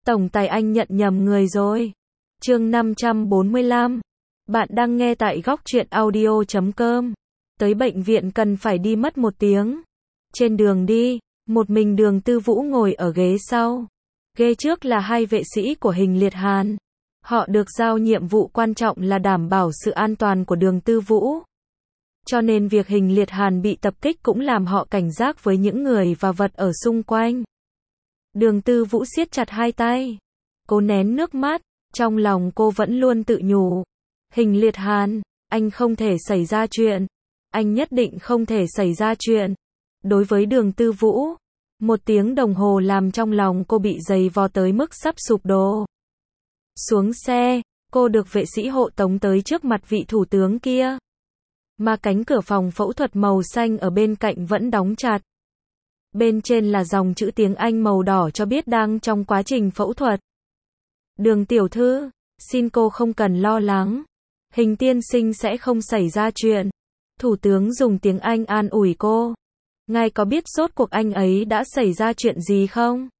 Tổng tài anh nhận nhầm người rồi. Chương 545. Bạn đang nghe tại góc truyện audio.com. Tới bệnh viện cần phải đi mất 1 tiếng. Trên đường đi, một mình Đường Tư Vũ ngồi ở ghế sau. Ghế trước là 2 vệ sĩ của Hình Liệt Hàn. Họ được giao nhiệm vụ quan trọng là đảm bảo sự an toàn của Đường Tư Vũ. Cho nên việc Hình Liệt Hàn bị tập kích cũng làm họ cảnh giác với những người và vật ở xung quanh. Đường Tư Vũ siết chặt 2 tay. Cô nén nước mắt, trong lòng cô vẫn luôn tự nhủ. Hình Liệt Hàn, anh không thể xảy ra chuyện. Anh nhất định không thể xảy ra chuyện. Đối với Đường Tư Vũ, 1 tiếng đồng hồ làm trong lòng cô bị dày vò tới mức sắp sụp đổ. Xuống xe, cô được vệ sĩ hộ tống tới trước mặt vị thủ tướng kia. Mà cánh cửa phòng phẫu thuật màu xanh ở bên cạnh vẫn đóng chặt. Bên trên là dòng chữ tiếng Anh màu đỏ cho biết đang trong quá trình phẫu thuật. Đường tiểu thư, xin cô không cần lo lắng. Hình tiên sinh sẽ không xảy ra chuyện. Thủ tướng dùng tiếng Anh an ủi cô. Ngài có biết rốt cuộc anh ấy đã xảy ra chuyện gì không?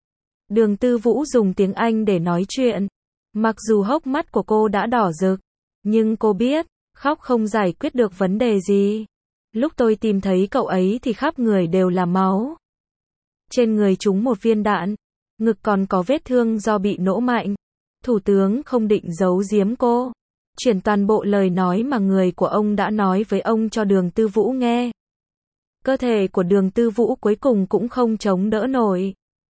Đường Tư Vũ dùng tiếng Anh để nói chuyện. Mặc dù hốc mắt của cô đã đỏ rực, nhưng cô biết, khóc không giải quyết được vấn đề gì. Lúc tôi tìm thấy cậu ấy thì khắp người đều là máu. Trên người trúng 1 viên đạn, ngực còn có vết thương do bị nổ mạnh. Thủ tướng không định giấu giếm cô, chuyển toàn bộ lời nói mà người của ông đã nói với ông cho Đường Tư Vũ nghe. Cơ thể của Đường Tư Vũ cuối cùng cũng không chống đỡ nổi.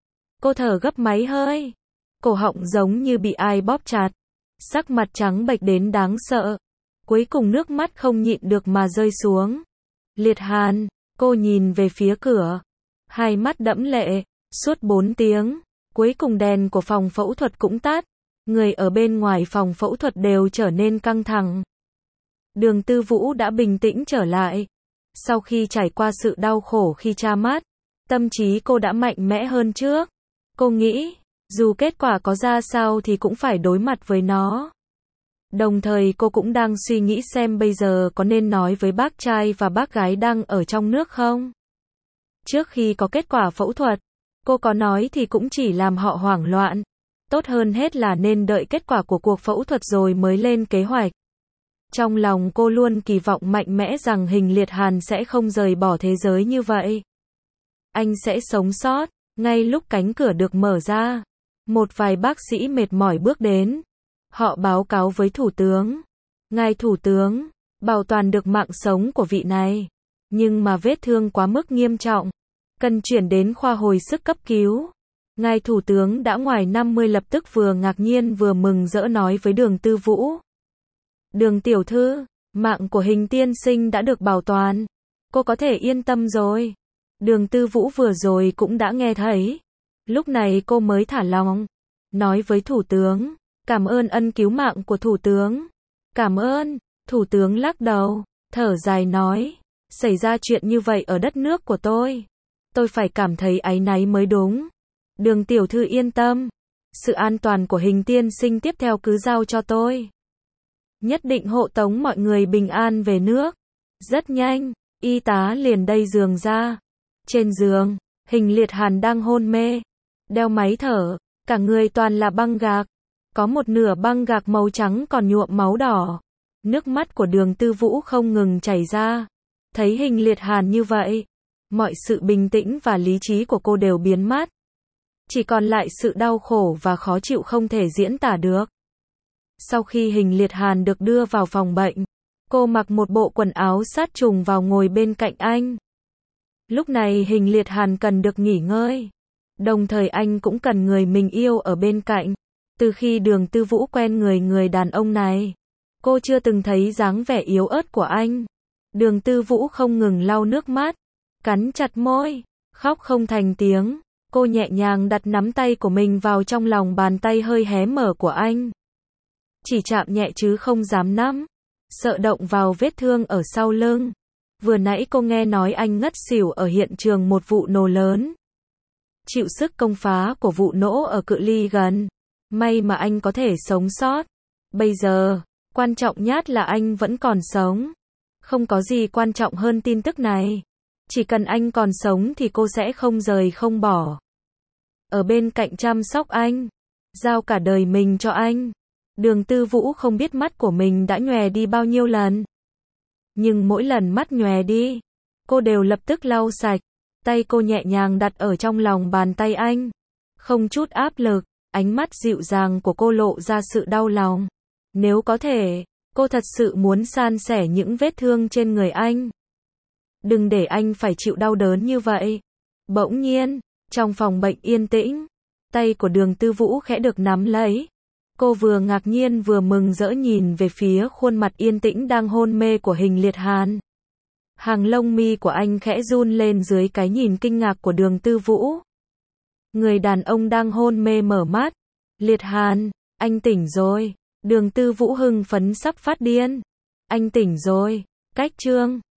Cô thở gấp máy hơi, cổ họng giống như bị ai bóp chặt, sắc mặt trắng bệch đến đáng sợ. Cuối cùng nước mắt không nhịn được mà rơi xuống. Liệt Hàn, cô nhìn về phía cửa, 2 mắt đẫm lệ. Suốt 4 tiếng, cuối cùng đèn của phòng phẫu thuật cũng tắt. Người ở bên ngoài phòng phẫu thuật đều trở nên căng thẳng. Đường Tư Vũ đã bình tĩnh trở lại. Sau khi trải qua sự đau khổ khi tra mắt, tâm trí cô đã mạnh mẽ hơn trước. Cô nghĩ, dù kết quả có ra sao thì cũng phải đối mặt với nó. Đồng thời cô cũng đang suy nghĩ xem bây giờ có nên nói với bác trai và bác gái đang ở trong nước không. Trước khi có kết quả phẫu thuật, cô có nói thì cũng chỉ làm họ hoảng loạn. Tốt hơn hết là nên đợi kết quả của cuộc phẫu thuật rồi mới lên kế hoạch. Trong lòng cô luôn kỳ vọng mạnh mẽ rằng Hình Liệt Hàn sẽ không rời bỏ thế giới như vậy. Anh sẽ sống sót. Ngay lúc cánh cửa được mở ra, một vài bác sĩ mệt mỏi bước đến. Họ báo cáo với thủ tướng. Ngài thủ tướng, bảo toàn được mạng sống của vị này. Nhưng mà vết thương quá mức nghiêm trọng. Cần chuyển đến khoa hồi sức cấp cứu. Ngài thủ tướng đã ngoài 50 lập tức vừa ngạc nhiên vừa mừng rỡ nói với Đường Tư Vũ. Đường tiểu thư, mạng của Hình tiên sinh đã được bảo toàn. Cô có thể yên tâm rồi. Đường Tư Vũ vừa rồi cũng đã nghe thấy. Lúc này cô mới thả lòng. Nói với thủ tướng. Cảm ơn ân cứu mạng của thủ tướng. Cảm ơn. Thủ tướng lắc đầu, thở dài nói. Xảy ra chuyện như vậy ở đất nước của tôi phải cảm thấy áy náy mới đúng. Đường tiểu thư yên tâm. Sự an toàn của Hình tiên sinh tiếp theo cứ giao cho tôi. Nhất định hộ tống mọi người bình an về nước. Rất nhanh, y tá liền đẩy giường ra. Trên giường, Hình Liệt Hàn đang hôn mê. Đeo máy thở, cả người toàn là băng gạc. Có một nửa băng gạc màu trắng còn nhuộm máu đỏ. Nước mắt của Đường Tư Vũ không ngừng chảy ra. Thấy Hình Liệt Hàn như vậy, mọi sự bình tĩnh và lý trí của cô đều biến mất. Chỉ còn lại sự đau khổ và khó chịu không thể diễn tả được. Sau khi Hình Liệt Hàn được đưa vào phòng bệnh, cô mặc một bộ quần áo sát trùng vào ngồi bên cạnh anh. Lúc này Hình Liệt Hàn cần được nghỉ ngơi. Đồng thời anh cũng cần người mình yêu ở bên cạnh. Từ khi Đường Tư Vũ quen người đàn ông này, cô chưa từng thấy dáng vẻ yếu ớt của anh. Đường Tư Vũ không ngừng lau nước mắt, cắn chặt môi, khóc không thành tiếng. Cô nhẹ nhàng đặt nắm tay của mình vào trong lòng bàn tay hơi hé mở của anh. Chỉ chạm nhẹ chứ không dám nắm, sợ động vào vết thương ở sau lưng. Vừa nãy cô nghe nói anh ngất xỉu ở hiện trường một vụ nổ lớn. Chịu sức công phá của vụ nổ ở cự ly gần. May mà anh có thể sống sót. Bây giờ, quan trọng nhất là anh vẫn còn sống. Không có gì quan trọng hơn tin tức này. Chỉ cần anh còn sống thì cô sẽ không rời không bỏ. Ở bên cạnh chăm sóc anh. giao cả đời mình cho anh. Đường Tư Vũ không biết mắt của mình đã nhòe đi bao nhiêu lần. Nhưng mỗi lần mắt nhòe đi, cô đều lập tức lau sạch. Tay cô nhẹ nhàng đặt ở trong lòng bàn tay anh. Không chút áp lực, ánh mắt dịu dàng của cô lộ ra sự đau lòng. Nếu có thể, cô thật sự muốn san sẻ những vết thương trên người anh. Đừng để anh phải chịu đau đớn như vậy. Bỗng nhiên, trong phòng bệnh yên tĩnh, tay của Đường Tư Vũ khẽ được nắm lấy. Cô vừa ngạc nhiên vừa mừng rỡ nhìn về phía khuôn mặt yên tĩnh đang hôn mê của Hình Liệt Hàn. Hàng lông mi của anh khẽ run lên dưới cái nhìn kinh ngạc của Đường Tư Vũ. Người đàn ông đang hôn mê mở mắt. Liệt Hàn, anh tỉnh rồi. Đường Tư Vũ hưng phấn sắp phát điên. Anh tỉnh rồi. Cách chương